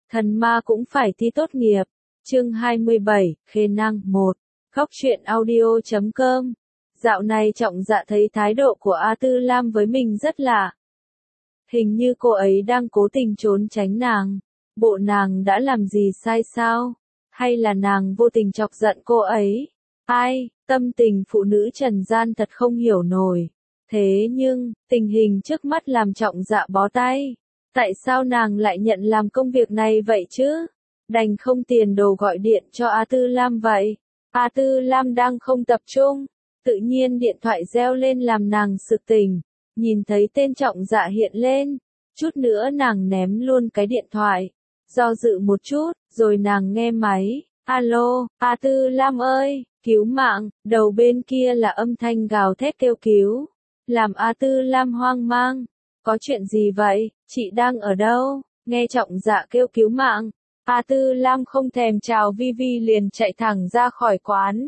Thần ma cũng phải thi tốt nghiệp. Chương 27, Khê năng 1. Góc truyện audio.com. Dạo này Trọng Dạ thấy thái độ của A Tư Lam với mình rất lạ. Hình như cô ấy đang cố tình trốn tránh nàng. Bộ nàng đã làm gì sai sao? Hay là nàng vô tình chọc giận cô ấy? Ai, tâm tình phụ nữ trần gian thật không hiểu nổi. Thế nhưng, tình hình trước mắt làm Trọng Dạ bó tay. Tại sao nàng lại nhận làm công việc này vậy chứ? Đành không tiền đồ gọi điện cho A Tư Lam vậy. A Tư Lam đang không tập trung. Tự nhiên điện thoại reo lên làm nàng sực tỉnh. Nhìn thấy tên Trọng Dạ hiện lên. Chút nữa nàng ném luôn cái điện thoại. Do dự một chút, rồi nàng nghe máy. Alo, A Tư Lam ơi, cứu mạng. Đầu bên kia là âm thanh gào thét kêu cứu. Làm A Tư Lam hoang mang. Có chuyện gì vậy, chị đang ở đâu? Nghe Trọng Dạ kêu cứu mạng. A Tư Lam không thèm chào Vi liền chạy thẳng ra khỏi quán.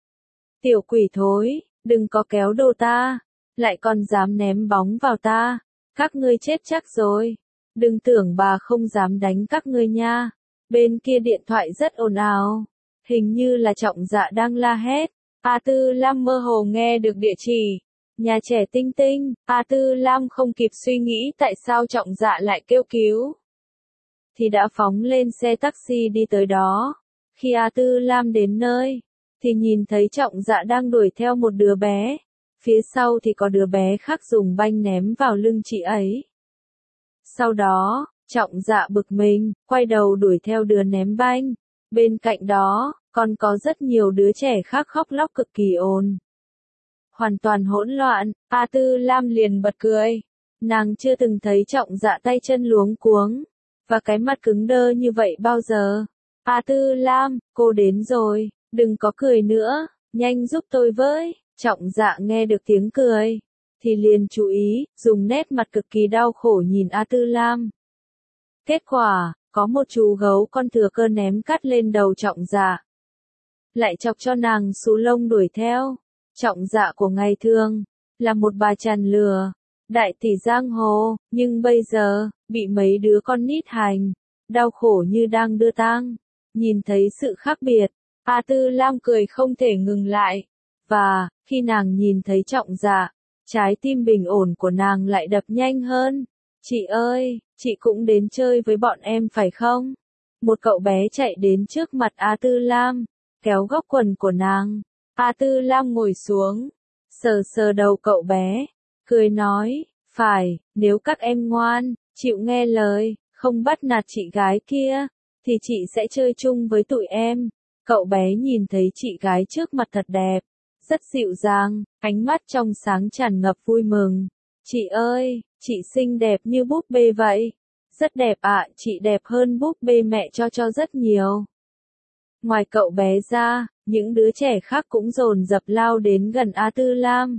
Tiểu quỷ thối, đừng có kéo đồ ta. Lại còn dám ném bóng vào ta. Các ngươi chết chắc rồi. Đừng tưởng bà không dám đánh các ngươi nha. Bên kia điện thoại rất ồn ào. Hình như là Trọng Dạ đang la hét. A Tư Lam mơ hồ nghe được địa chỉ. Nhà trẻ Tinh Tinh. A Tư Lam không kịp suy nghĩ tại sao Trọng Dạ lại kêu cứu. Thì đã phóng lên xe taxi đi tới đó. Khi A Tư Lam đến nơi, thì nhìn thấy Trọng Dạ đang đuổi theo một đứa bé. Phía sau thì có đứa bé khác dùng banh ném vào lưng chị ấy. Sau đó, Trọng Dạ bực mình, quay đầu đuổi theo đứa ném banh. Bên cạnh đó, còn có rất nhiều đứa trẻ khác khóc lóc cực kỳ ồn. Hoàn toàn hỗn loạn, A Tư Lam liền bật cười. Nàng chưa từng thấy Trọng Dạ tay chân luống cuống, và cái mặt cứng đơ như vậy bao giờ. A Tư Lam, cô đến rồi, đừng có cười nữa, nhanh giúp tôi với. Trọng Dạ nghe được tiếng cười, thì liền chú ý, dùng nét mặt cực kỳ đau khổ nhìn A Tư Lam. Kết quả, có một chú gấu con thừa cơ ném cát lên đầu Trọng Dạ. Lại chọc cho nàng xù lông đuổi theo. Trọng Dạ của ngày thường, là một bà tràn lừa, đại tỷ giang hồ, nhưng bây giờ, bị mấy đứa con nít hành, đau khổ như đang đưa tang. Nhìn thấy sự khác biệt, A Tư Lam cười không thể ngừng lại. Và, khi nàng nhìn thấy Trọng Dạ, trái tim bình ổn của nàng lại đập nhanh hơn. Chị ơi, chị cũng đến chơi với bọn em phải không? Một cậu bé chạy đến trước mặt A Tư Lam, kéo góc quần của nàng. A Tư Lam ngồi xuống, sờ sờ đầu cậu bé, cười nói, phải, nếu các em ngoan, chịu nghe lời, không bắt nạt chị gái kia, thì chị sẽ chơi chung với tụi em. Cậu bé nhìn thấy chị gái trước mặt thật đẹp, rất dịu dàng, ánh mắt trong sáng tràn ngập vui mừng. Chị ơi, chị xinh đẹp như búp bê vậy. Rất đẹp ạ, chị đẹp hơn búp bê mẹ cho rất nhiều. Ngoài cậu bé ra, những đứa trẻ khác cũng dồn dập lao đến gần A Tư Lam.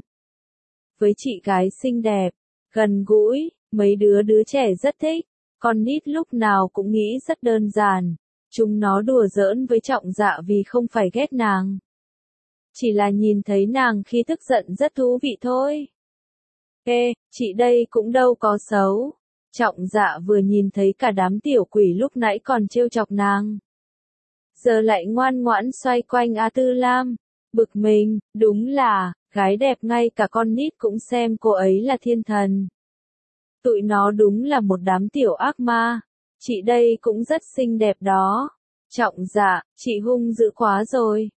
Với chị gái xinh đẹp, gần gũi, mấy đứa trẻ rất thích. Con nít lúc nào cũng nghĩ rất đơn giản. Chúng nó đùa giỡn với Trọng Dạ vì không phải ghét nàng. Chỉ là nhìn thấy nàng khi tức giận rất thú vị thôi. Ê, chị đây cũng đâu có xấu. Trọng Dạ vừa nhìn thấy cả đám tiểu quỷ lúc nãy còn trêu chọc nàng. Giờ lại ngoan ngoãn xoay quanh A Tư Lam. Bực mình, đúng là, gái đẹp ngay cả con nít cũng xem cô ấy là thiên thần. Tụi nó đúng là một đám tiểu ác ma. Chị đây cũng rất xinh đẹp đó. Trọng Dạ, chị hung dữ quá rồi.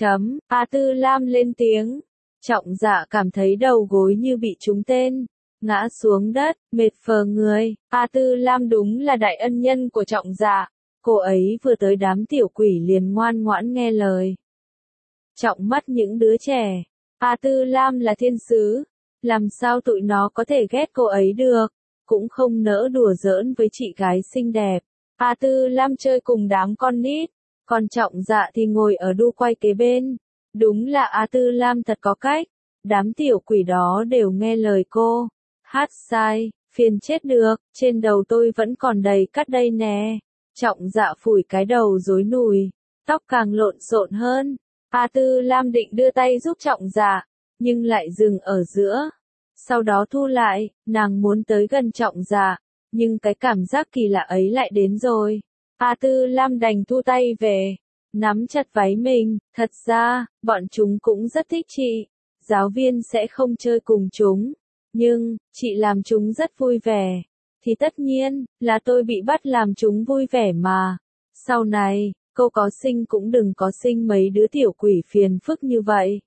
A Tư Lam lên tiếng. Trọng Dạ cảm thấy đầu gối như bị trúng tên. Ngã xuống đất, mệt phờ người. A Tư Lam đúng là đại ân nhân của Trọng Dạ. Cô ấy vừa tới đám tiểu quỷ liền ngoan ngoãn nghe lời. Trọng mắt những đứa trẻ. A Tư Lam là thiên sứ. Làm sao tụi nó có thể ghét cô ấy được. Cũng không nỡ đùa giỡn với chị gái xinh đẹp. A Tư Lam chơi cùng đám con nít. Còn Trọng Dạ thì ngồi ở đu quay kế bên. Đúng là A Tư Lam thật có cách. Đám tiểu quỷ đó đều nghe lời cô. Hát sai, phiền chết được, trên đầu tôi vẫn còn đầy cát đây nè. Trọng Dạ phủi cái đầu rối nùi, tóc càng lộn xộn hơn. A Tư Lam định đưa tay giúp Trọng Dạ, nhưng lại dừng ở giữa. Sau đó thu lại, nàng muốn tới gần Trọng Dạ, nhưng cái cảm giác kỳ lạ ấy lại đến rồi. A Tư Lam đành thu tay về, nắm chặt váy mình, thật ra, bọn chúng cũng rất thích chị. Giáo viên sẽ không chơi cùng chúng, nhưng, chị làm chúng rất vui vẻ. Thì tất nhiên, là tôi bị bắt làm chúng vui vẻ mà. Sau này, cô có sinh cũng đừng có sinh mấy đứa tiểu quỷ phiền phức như vậy.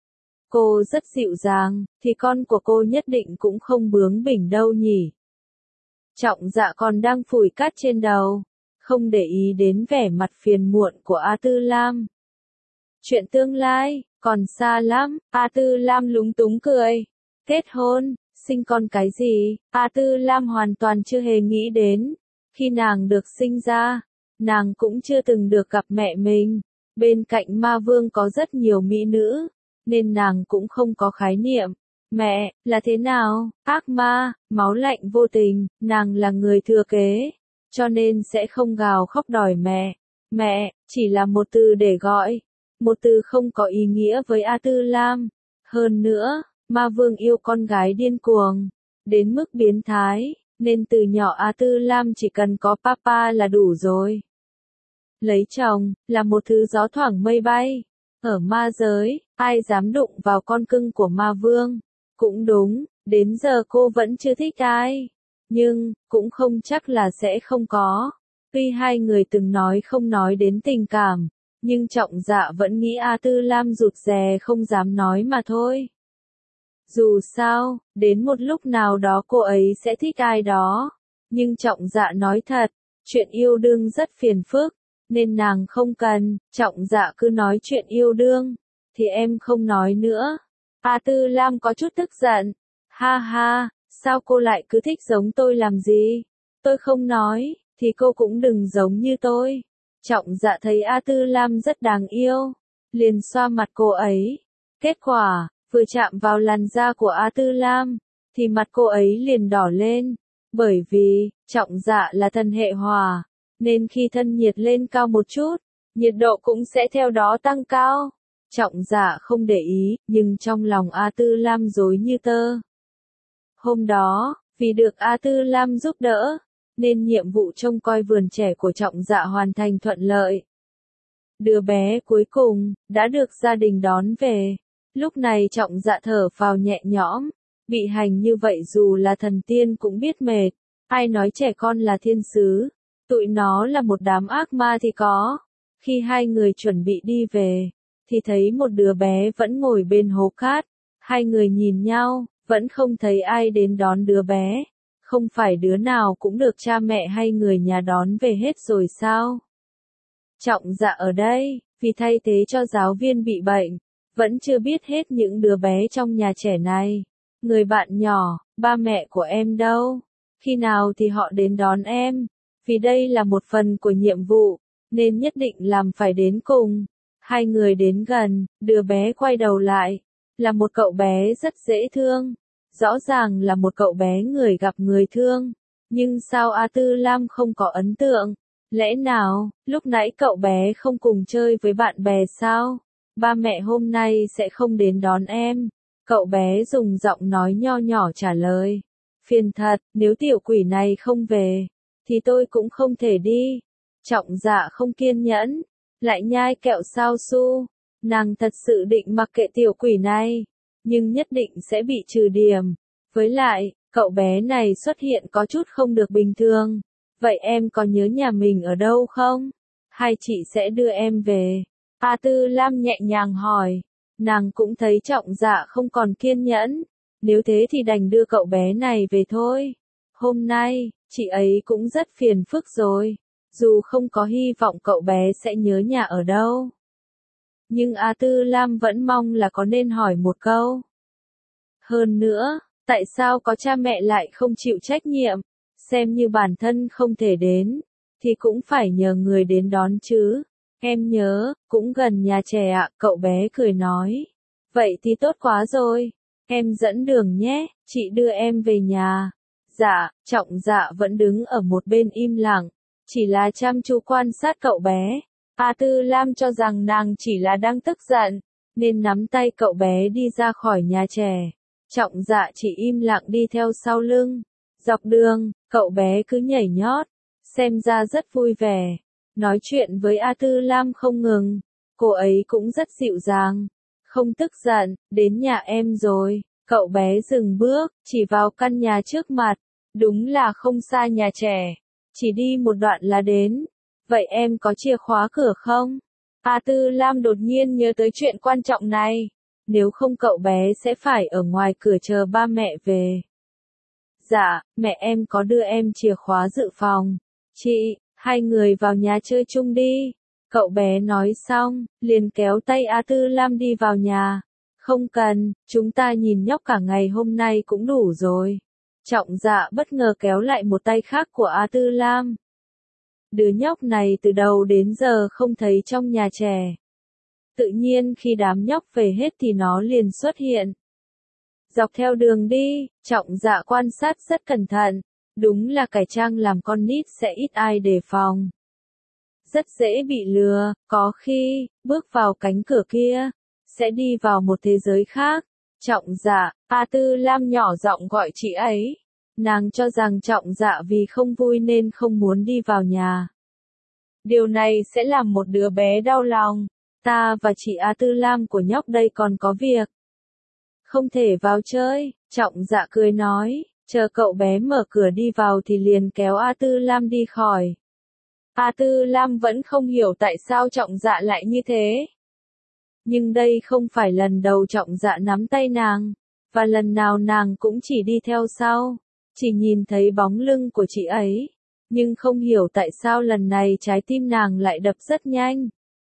Cô rất dịu dàng, thì con của cô nhất định cũng không bướng bỉnh đâu nhỉ. Trọng Dạ còn đang phủi cát trên đầu, không để ý đến vẻ mặt phiền muộn của A Tư Lam. Chuyện tương lai, còn xa lắm, A Tư Lam lúng túng cười. Kết hôn, sinh con cái gì, A Tư Lam hoàn toàn chưa hề nghĩ đến. Khi nàng được sinh ra, nàng cũng chưa từng được gặp mẹ mình. Bên cạnh ma vương có rất nhiều mỹ nữ, nên nàng cũng không có khái niệm. Mẹ, là thế nào? Ác ma, máu lạnh vô tình, nàng là người thừa kế, cho nên sẽ không gào khóc đòi mẹ. Mẹ, chỉ là một từ để gọi, một từ không có ý nghĩa với A Tư Lam. Hơn nữa, ma vương yêu con gái điên cuồng, đến mức biến thái, nên từ nhỏ A Tư Lam chỉ cần có papa là đủ rồi. Lấy chồng, là một thứ gió thoảng mây bay. Ở ma giới, ai dám đụng vào con cưng của ma vương? Cũng đúng, đến giờ cô vẫn chưa thích ai. Nhưng, cũng không chắc là sẽ không có. Tuy hai người từng nói không nói đến tình cảm, nhưng Trọng Dạ vẫn nghĩ A Tư Lam rụt rè không dám nói mà thôi. Dù sao, đến một lúc nào đó cô ấy sẽ thích ai đó. Nhưng Trọng Dạ nói thật, chuyện yêu đương rất phiền phức, nên nàng không cần. Trọng Dạ cứ nói chuyện yêu đương, thì em không nói nữa. A Tư Lam có chút tức giận. Ha ha, sao cô lại cứ thích giống tôi làm gì? Tôi không nói, thì cô cũng đừng giống như tôi. Trọng Dạ thấy A Tư Lam rất đáng yêu, liền xoa mặt cô ấy. Kết quả, vừa chạm vào làn da của A Tư Lam, thì mặt cô ấy liền đỏ lên. Bởi vì, Trọng Dạ là thần hệ hỏa, nên khi thân nhiệt lên cao một chút, nhiệt độ cũng sẽ theo đó tăng cao. Trọng Dạ không để ý, nhưng trong lòng A Tư Lam rối như tơ. Hôm đó, vì được A Tư Lam giúp đỡ, nên nhiệm vụ trông coi vườn trẻ của Trọng Dạ hoàn thành thuận lợi. Đứa bé cuối cùng, đã được gia đình đón về. Lúc này Trọng Dạ thở phào nhẹ nhõm, bị hành như vậy dù là thần tiên cũng biết mệt. Ai nói trẻ con là thiên sứ, tụi nó là một đám ác ma thì có. Khi hai người chuẩn bị đi về, thì thấy một đứa bé vẫn ngồi bên hố cát. Hai người nhìn nhau, vẫn không thấy ai đến đón đứa bé. Không phải đứa nào cũng được cha mẹ hay người nhà đón về hết rồi sao? Trọng Dạ ở đây, vì thay thế cho giáo viên bị bệnh, vẫn chưa biết hết những đứa bé trong nhà trẻ này. Người bạn nhỏ, ba mẹ của em đâu? Khi nào thì họ đến đón em? Vì đây là một phần của nhiệm vụ, nên nhất định làm phải đến cùng. Hai người đến gần, đứa bé quay đầu lại. Là một cậu bé rất dễ thương. Rõ ràng là một cậu bé người gặp người thương. Nhưng sao A Tư Lam không có ấn tượng? Lẽ nào, lúc nãy cậu bé không cùng chơi với bạn bè sao? Ba mẹ hôm nay sẽ không đến đón em. Cậu bé dùng giọng nói nho nhỏ trả lời. Phiền thật, nếu tiểu quỷ này không về, thì tôi cũng không thể đi. Trọng Dạ không kiên nhẫn, lại nhai kẹo sao su. Nàng thật sự định mặc kệ tiểu quỷ này, nhưng nhất định sẽ bị trừ điểm. Với lại, cậu bé này xuất hiện có chút không được bình thường. Vậy em có nhớ nhà mình ở đâu không? Hay chị sẽ đưa em về? A Tư Lam nhẹ nhàng hỏi. Nàng cũng thấy Trọng Dạ không còn kiên nhẫn. Nếu thế thì đành đưa cậu bé này về thôi. Hôm nay, chị ấy cũng rất phiền phức rồi. Dù không có hy vọng cậu bé sẽ nhớ nhà ở đâu. Nhưng A Tư Lam vẫn mong là có nên hỏi một câu. Hơn nữa, tại sao có cha mẹ lại không chịu trách nhiệm? Xem như bản thân không thể đến, thì cũng phải nhờ người đến đón chứ. Em nhớ, cũng gần nhà trẻ ạ, cậu bé cười nói. Vậy thì tốt quá rồi. Em dẫn đường nhé, chị đưa em về nhà. Dạ, Trọng Dạ vẫn đứng ở một bên im lặng, chỉ là chăm chú quan sát cậu bé. A Tư Lam cho rằng nàng chỉ là đang tức giận, nên nắm tay cậu bé đi ra khỏi nhà trẻ. Trọng Dạ chỉ im lặng đi theo sau lưng. Dọc đường, cậu bé cứ nhảy nhót, xem ra rất vui vẻ. Nói chuyện với A Tư Lam không ngừng. Cô ấy cũng rất dịu dàng. Không tức giận, đến nhà em rồi. Cậu bé dừng bước, chỉ vào căn nhà trước mặt. Đúng là không xa nhà trẻ. Chỉ đi một đoạn là đến. Vậy em có chìa khóa cửa không? A Tư Lam đột nhiên nhớ tới chuyện quan trọng này. Nếu không cậu bé sẽ phải ở ngoài cửa chờ ba mẹ về. Dạ, mẹ em có đưa em chìa khóa dự phòng. Chị, hai người vào nhà chơi chung đi. Cậu bé nói xong, liền kéo tay A Tư Lam đi vào nhà. Không cần, chúng ta nhìn nhóc cả ngày hôm nay cũng đủ rồi. Trọng Dạ bất ngờ kéo lại một tay khác của A Tư Lam. Đứa nhóc này từ đầu đến giờ không thấy trong nhà trẻ. Tự nhiên khi đám nhóc về hết thì nó liền xuất hiện. Dọc theo đường đi, Trọng Dạ quan sát rất cẩn thận. Đúng là cải trang làm con nít sẽ ít ai đề phòng. Rất dễ bị lừa, có khi, bước vào cánh cửa kia, sẽ đi vào một thế giới khác. Trọng Dạ, A Tư Lam nhỏ giọng gọi chị ấy. Nàng cho rằng Trọng Dạ vì không vui nên không muốn đi vào nhà. Điều này sẽ làm một đứa bé đau lòng. Ta và chị A Tư Lam của nhóc đây còn có việc. Không thể vào chơi, Trọng Dạ cười nói, chờ cậu bé mở cửa đi vào thì liền kéo A Tư Lam đi khỏi. A Tư Lam vẫn không hiểu tại sao Trọng Dạ lại như thế. Nhưng đây không phải lần đầu Trọng Dạ nắm tay nàng, và lần nào nàng cũng chỉ đi theo sau, chỉ nhìn thấy bóng lưng của chị ấy, nhưng không hiểu tại sao lần này trái tim nàng lại đập rất nhanh.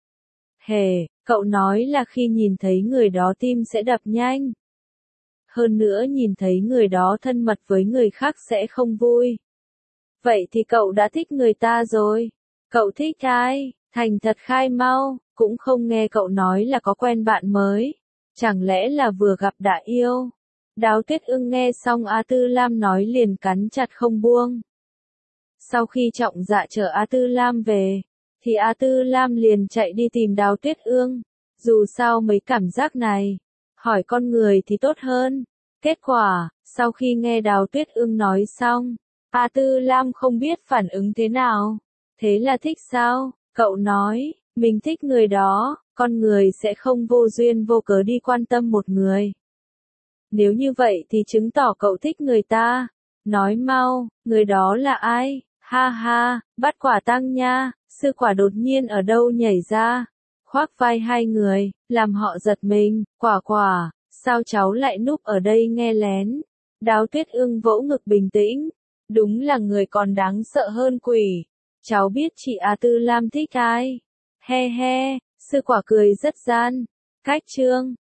Hề, cậu nói là khi nhìn thấy người đó tim sẽ đập nhanh. Hơn nữa nhìn thấy người đó thân mật với người khác sẽ không vui. Vậy thì cậu đã thích người ta rồi. Cậu thích ai? Thành thật khai mau, cũng không nghe cậu nói là có quen bạn mới. Chẳng lẽ là vừa gặp đã yêu? Đào Tuyết Ưng nghe xong A Tư Lam nói liền cắn chặt không buông. Sau khi Trọng Dạ chở A Tư Lam về, thì A Tư Lam liền chạy đi tìm Đào Tuyết Ưng. Dù sao mấy cảm giác này, hỏi con người thì tốt hơn. Kết quả, sau khi nghe Đào Tuyết Ưng nói xong, A Tư Lam không biết phản ứng thế nào. Thế là thích sao? Cậu nói, mình thích người đó, con người sẽ không vô duyên vô cớ đi quan tâm một người. Nếu như vậy thì chứng tỏ cậu thích người ta. Nói mau, người đó là ai? Ha ha, bắt quả tang nha, sư quả đột nhiên ở đâu nhảy ra, khoác vai hai người, làm họ giật mình, quả quả, sao cháu lại núp ở đây nghe lén? Đào Tuyết Ưng vỗ ngực bình tĩnh, đúng là người còn đáng sợ hơn quỷ. Cháu biết chị A Tư Lam thích ai? He he, sư quả cười rất gian. Cách chương